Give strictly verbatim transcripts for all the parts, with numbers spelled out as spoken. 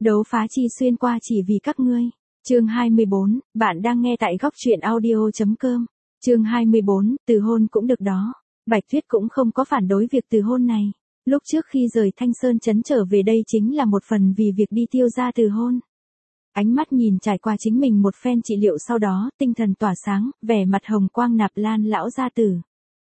Đấu phá chi xuyên qua chỉ vì các ngươi. Chương hai mươi bốn, bạn đang nghe tại góc truyện audio chấm com. Chương hai mươi bốn, từ hôn cũng được đó. Bạch Tuyết cũng không có phản đối việc từ hôn này. Lúc trước khi rời Thanh Sơn trấn trở về đây chính là một phần vì việc đi Tiêu gia từ hôn. Ánh mắt nhìn trải qua chính mình một phen trị liệu sau đó, tinh thần tỏa sáng, vẻ mặt hồng quang Nạp Lan lão gia tử.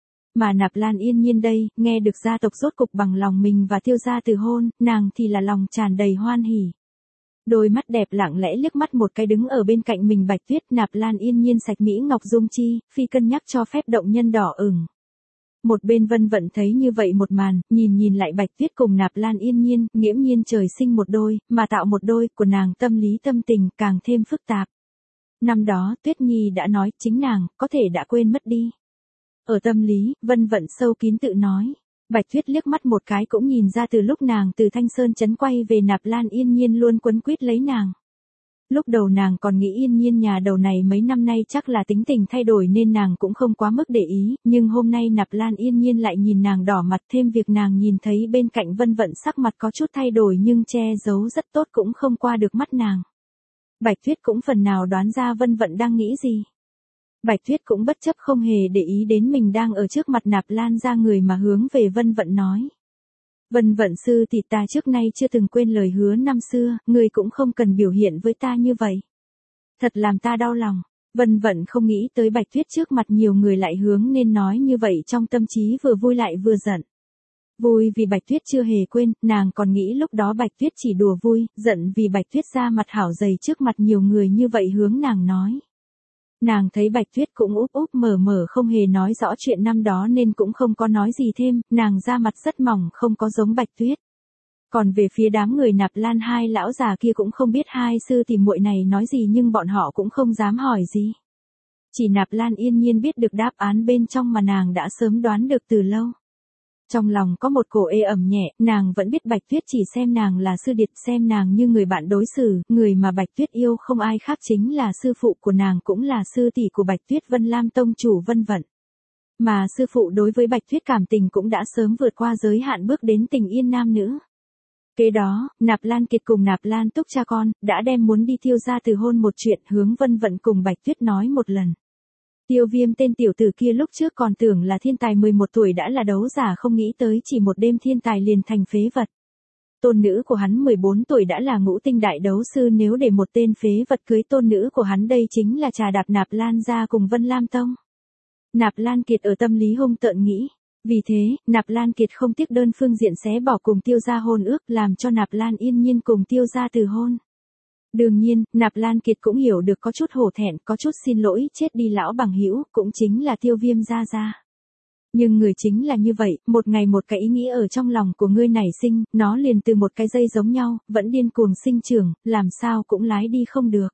Mà Nạp Lan Yên Nhiên đây, nghe được gia tộc rốt cục bằng lòng mình và Tiêu gia từ hôn, nàng thì là lòng tràn đầy hoan hỉ. Đôi mắt đẹp lặng lẽ liếc mắt một cái đứng ở bên cạnh mình Bạch Tuyết. Nạp Lan Yên Nhiên sạch mỹ ngọc dung chi, phi cân nhắc cho phép động nhân đỏ ửng. Một bên Vân Vận thấy như vậy một màn, nhìn nhìn lại Bạch Tuyết cùng Nạp Lan Yên Nhiên, nghiễm nhiên trời sinh một đôi, mà tạo một đôi của nàng tâm lý tâm tình càng thêm phức tạp. Năm đó Tuyết Nhi đã nói, chính nàng, có thể đã quên mất đi. Ở tâm lý, Vân Vận sâu kín tự nói. Bạch Tuyết liếc mắt một cái cũng nhìn ra từ lúc nàng từ Thanh Sơn trấn quay về Nạp Lan Yên Nhiên luôn quấn quýt lấy nàng. Lúc đầu nàng còn nghĩ Yên Nhiên nhà đầu này mấy năm nay chắc là tính tình thay đổi nên nàng cũng không quá mức để ý, nhưng hôm nay Nạp Lan Yên Nhiên lại nhìn nàng đỏ mặt, thêm việc nàng nhìn thấy bên cạnh Vân Vận sắc mặt có chút thay đổi nhưng che giấu rất tốt cũng không qua được mắt nàng. Bạch Tuyết cũng phần nào đoán ra Vân Vận đang nghĩ gì. Bạch Tuyết cũng bất chấp không hề để ý đến mình đang ở trước mặt Nạp Lan ra người mà hướng về Vân Vận nói. Vân Vận sư thì ta trước nay chưa từng quên lời hứa năm xưa, người cũng không cần biểu hiện với ta như vậy. Thật làm ta đau lòng. Vân Vận không nghĩ tới Bạch Tuyết trước mặt nhiều người lại hướng nên nói như vậy, trong tâm trí vừa vui lại vừa giận. Vui vì Bạch Tuyết chưa hề quên, nàng còn nghĩ lúc đó Bạch Tuyết chỉ đùa vui, giận vì Bạch Tuyết ra mặt hảo dày trước mặt nhiều người như vậy hướng nàng nói. Nàng thấy Bạch Tuyết cũng úp úp mở mở không hề nói rõ chuyện năm đó nên cũng không có nói gì thêm, nàng ra mặt rất mỏng không có giống Bạch Tuyết. Còn về phía đám người Nạp Lan hai lão già kia cũng không biết hai sư tỷ muội này nói gì nhưng bọn họ cũng không dám hỏi gì. Chỉ Nạp Lan Yên Nhiên biết được đáp án bên trong mà nàng đã sớm đoán được từ lâu. Trong lòng có một cổ ê ẩm nhẹ, nàng vẫn biết Bạch Tuyết chỉ xem nàng là sư điệt, xem nàng như người bạn đối xử, người mà Bạch Tuyết yêu không ai khác chính là sư phụ của nàng cũng là sư tỷ của Bạch Tuyết Vân Lam tông chủ Vân Vận. Mà sư phụ đối với Bạch Tuyết cảm tình cũng đã sớm vượt qua giới hạn bước đến tình yên nam nữ. Kế đó, Nạp Lan Kiệt cùng Nạp Lan Túc cha con, đã đem muốn đi Tiêu gia từ hôn một chuyện hướng Vân Vận cùng Bạch Tuyết nói một lần. Tiêu Viêm tên tiểu tử kia lúc trước còn tưởng là thiên tài mười một tuổi đã là đấu giả, không nghĩ tới chỉ một đêm thiên tài liền thành phế vật. Tôn nữ của hắn mười bốn tuổi đã là ngũ tinh đại đấu sư, nếu để một tên phế vật cưới tôn nữ của hắn đây chính là trà đạp Nạp Lan gia cùng Vân Lam tông. Nạp Lan Kiệt ở tâm lý hung tợn nghĩ. Vì thế, Nạp Lan Kiệt không tiếc đơn phương diện xé bỏ cùng Tiêu gia hôn ước, làm cho Nạp Lan Yên Nhiên cùng Tiêu gia từ hôn. Đương nhiên, Nạp Lan Kiệt cũng hiểu được có chút hổ thẹn, có chút xin lỗi, chết đi lão bằng hữu, cũng chính là Tiêu Viêm gia gia. Nhưng người chính là như vậy, một ngày một cái ý nghĩ ở trong lòng của ngươi nảy sinh, nó liền từ một cái dây giống nhau, vẫn điên cuồng sinh trưởng, làm sao cũng lái đi không được.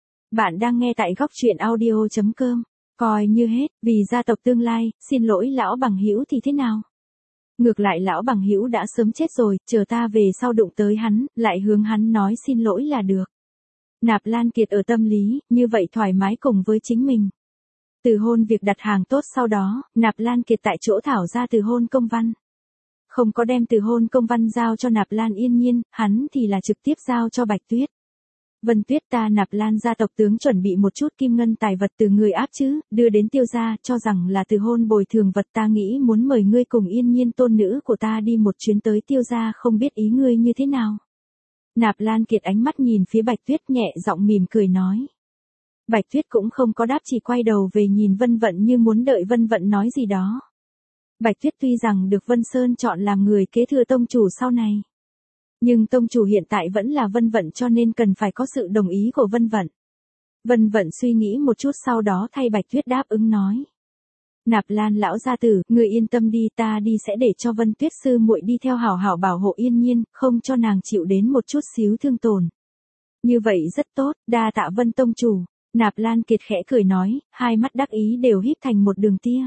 Bạn đang nghe tại góc truyện audio chấm com, coi như hết, vì gia tộc tương lai, xin lỗi lão bằng hữu thì thế nào? Ngược lại lão bằng hữu đã sớm chết rồi, chờ ta về sau đụng tới hắn, lại hướng hắn nói xin lỗi là được. Nạp Lan Kiệt ở tâm lý, như vậy thoải mái cùng với chính mình. Từ hôn việc đặt hàng tốt sau đó, Nạp Lan Kiệt tại chỗ thảo ra từ hôn công văn. Không có đem từ hôn công văn giao cho Nạp Lan Yên Nhiên, hắn thì là trực tiếp giao cho Bạch Tuyết. Vân Tuyết, ta Nạp Lan gia tộc tướng chuẩn bị một chút kim ngân tài vật từ người áp chứ, đưa đến Tiêu gia, cho rằng là từ hôn bồi thường vật, ta nghĩ muốn mời ngươi cùng Yên Nhiên tôn nữ của ta đi một chuyến tới Tiêu gia, không biết ý ngươi như thế nào. Nạp Lan Kiệt ánh mắt nhìn phía Bạch Tuyết nhẹ giọng mỉm cười nói. Bạch Tuyết cũng không có đáp, chỉ quay đầu về nhìn Vân Vận như muốn đợi Vân Vận nói gì đó. Bạch Tuyết tuy rằng được Vân Sơn chọn làm người kế thừa tông chủ sau này. Nhưng tông chủ hiện tại vẫn là Vân Vận cho nên cần phải có sự đồng ý của Vân Vận. Vân Vận suy nghĩ một chút sau đó thay Bạch Tuyết đáp ứng nói. Nạp Lan lão gia tử, người yên tâm đi, ta đi sẽ để cho Vân Tuyết sư muội đi theo hảo hảo bảo hộ Yên Nhiên, không cho nàng chịu đến một chút xíu thương tổn. Như vậy rất tốt, đa tạ Vân tông chủ. Nạp Lan Kiệt khẽ cười nói, hai mắt đắc ý đều híp thành một đường tia.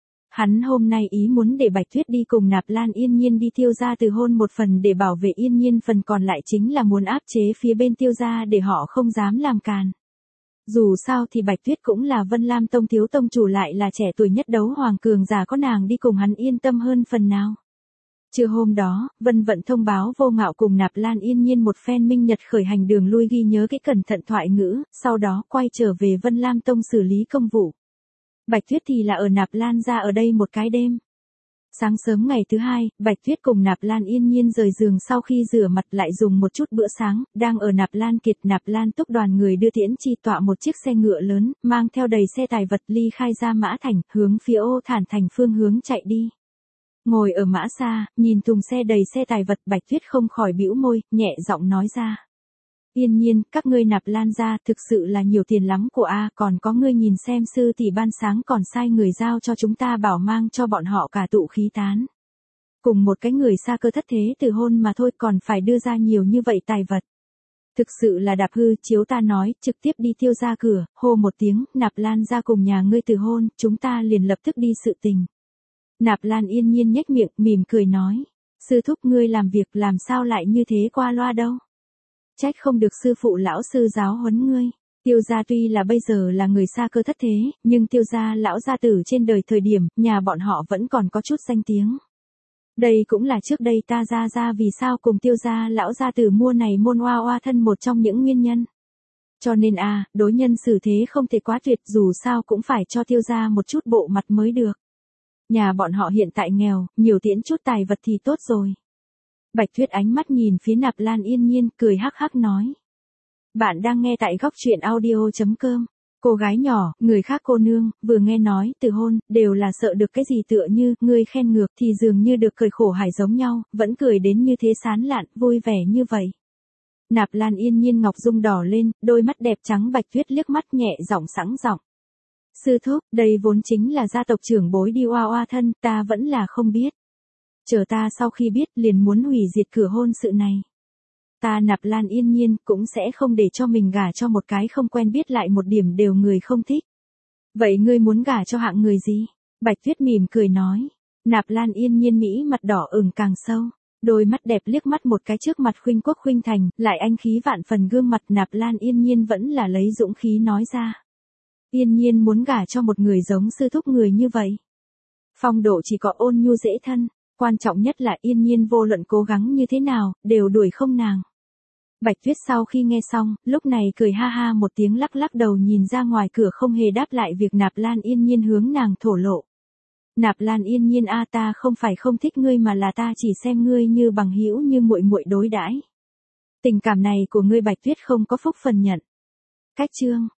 Hắn hôm nay ý muốn để Bạch Tuyết đi cùng Nạp Lan Yên Nhiên đi Tiêu gia từ hôn một phần để bảo vệ Yên Nhiên, phần còn lại chính là muốn áp chế phía bên Tiêu gia để họ không dám làm càn. Dù sao thì Bạch Tuyết cũng là Vân Lam tông thiếu tông chủ, lại là trẻ tuổi nhất đấu hoàng cường giả, có nàng đi cùng hắn yên tâm hơn phần nào. Trưa hôm đó, Vân Vận thông báo Vô Ngạo cùng Nạp Lan Yên Nhiên một phen minh nhật khởi hành đường lui ghi nhớ cái cẩn thận thoại ngữ, sau đó quay trở về Vân Lam Tông xử lý công vụ. Bạch Tuyết thì là ở Nạp Lan ra ở đây một cái đêm. Sáng sớm ngày thứ hai, Bạch Tuyết cùng Nạp Lan Yên Nhiên rời giường sau khi rửa mặt lại dùng một chút bữa sáng, đang ở Nạp Lan Kiệt Nạp Lan Túc đoàn người đưa tiễn chi tọa một chiếc xe ngựa lớn, mang theo đầy xe tài vật ly khai ra Mã Thành, hướng phía Ô Thản Thành phương hướng chạy đi. Ngồi ở Mã Xa, nhìn thùng xe đầy xe tài vật, Bạch Tuyết không khỏi bĩu môi, nhẹ giọng nói ra. Yên Nhiên, các ngươi Nạp Lan ra thực sự là nhiều tiền lắm của a, còn có ngươi nhìn xem sư tỷ ban sáng còn sai người giao cho chúng ta bảo mang cho bọn họ cả tụ khí tán. Cùng một cái người xa cơ thất thế từ hôn mà thôi còn phải đưa ra nhiều như vậy tài vật. Thực sự là đạp hư, chiếu ta nói, trực tiếp đi tiêu ra cửa, hô một tiếng, Nạp Lan ra cùng nhà ngươi từ hôn, chúng ta liền lập tức đi sự tình. Nạp Lan Yên Nhiên nhếch miệng, mỉm cười nói, sư thúc ngươi làm việc làm sao lại như thế qua loa đâu. Trách không được sư phụ lão sư giáo huấn ngươi. Tiêu gia tuy là bây giờ là người xa cơ thất thế, nhưng tiêu gia lão gia tử trên đời thời điểm, nhà bọn họ vẫn còn có chút danh tiếng. Đây cũng là trước đây ta ra ra vì sao cùng tiêu gia lão gia tử mua này môn oa oa thân một trong những nguyên nhân. Cho nên a à, đối nhân xử thế không thể quá tuyệt, dù sao cũng phải cho tiêu gia một chút bộ mặt mới được. Nhà bọn họ hiện tại nghèo, nhiều tiễn chút tài vật thì tốt rồi. Bạch Tuyết ánh mắt nhìn phía Nạp Lan Yên Nhiên, cười hắc hắc nói. Bạn đang nghe tại góc truyện audio chấm com. Cô gái nhỏ, người khác cô nương, vừa nghe nói từ hôn, đều là sợ được cái gì tựa như, ngươi khen ngược thì dường như được cười khổ hải giống nhau, vẫn cười đến như thế sán lạn, vui vẻ như vậy. Nạp Lan Yên Nhiên ngọc dung đỏ lên, đôi mắt đẹp trắng Bạch Tuyết liếc mắt nhẹ giọng sẵn giọng. Sư thúc, đây vốn chính là gia tộc trưởng bối đi oa oa thân, ta vẫn là không biết. Chờ ta sau khi biết liền muốn hủy diệt cửa hôn sự này. Ta Nạp Lan Yên Nhiên cũng sẽ không để cho mình gả cho một cái không quen biết lại một điểm đều người không thích. Vậy ngươi muốn gả cho hạng người gì? Bạch Tuyết mỉm cười nói. Nạp Lan Yên Nhiên mỹ mặt đỏ ửng càng sâu. Đôi mắt đẹp liếc mắt một cái trước mặt khuynh quốc khuynh thành, lại anh khí vạn phần gương mặt Nạp Lan Yên Nhiên vẫn là lấy dũng khí nói ra. Yên Nhiên muốn gả cho một người giống sư thúc người như vậy. Phong độ chỉ có ôn nhu dễ thân. Quan trọng nhất là Yên Nhiên vô luận cố gắng như thế nào, đều đuổi không nàng. Bạch Tuyết sau khi nghe xong, lúc này cười ha ha một tiếng lắc lắc đầu nhìn ra ngoài cửa không hề đáp lại việc Nạp Lan Yên Nhiên hướng nàng thổ lộ. Nạp Lan Yên Nhiên a ta không phải không thích ngươi mà là ta chỉ xem ngươi như bằng hữu như muội muội đối đãi. Tình cảm này của ngươi Bạch Tuyết không có phúc phần nhận. Cách chương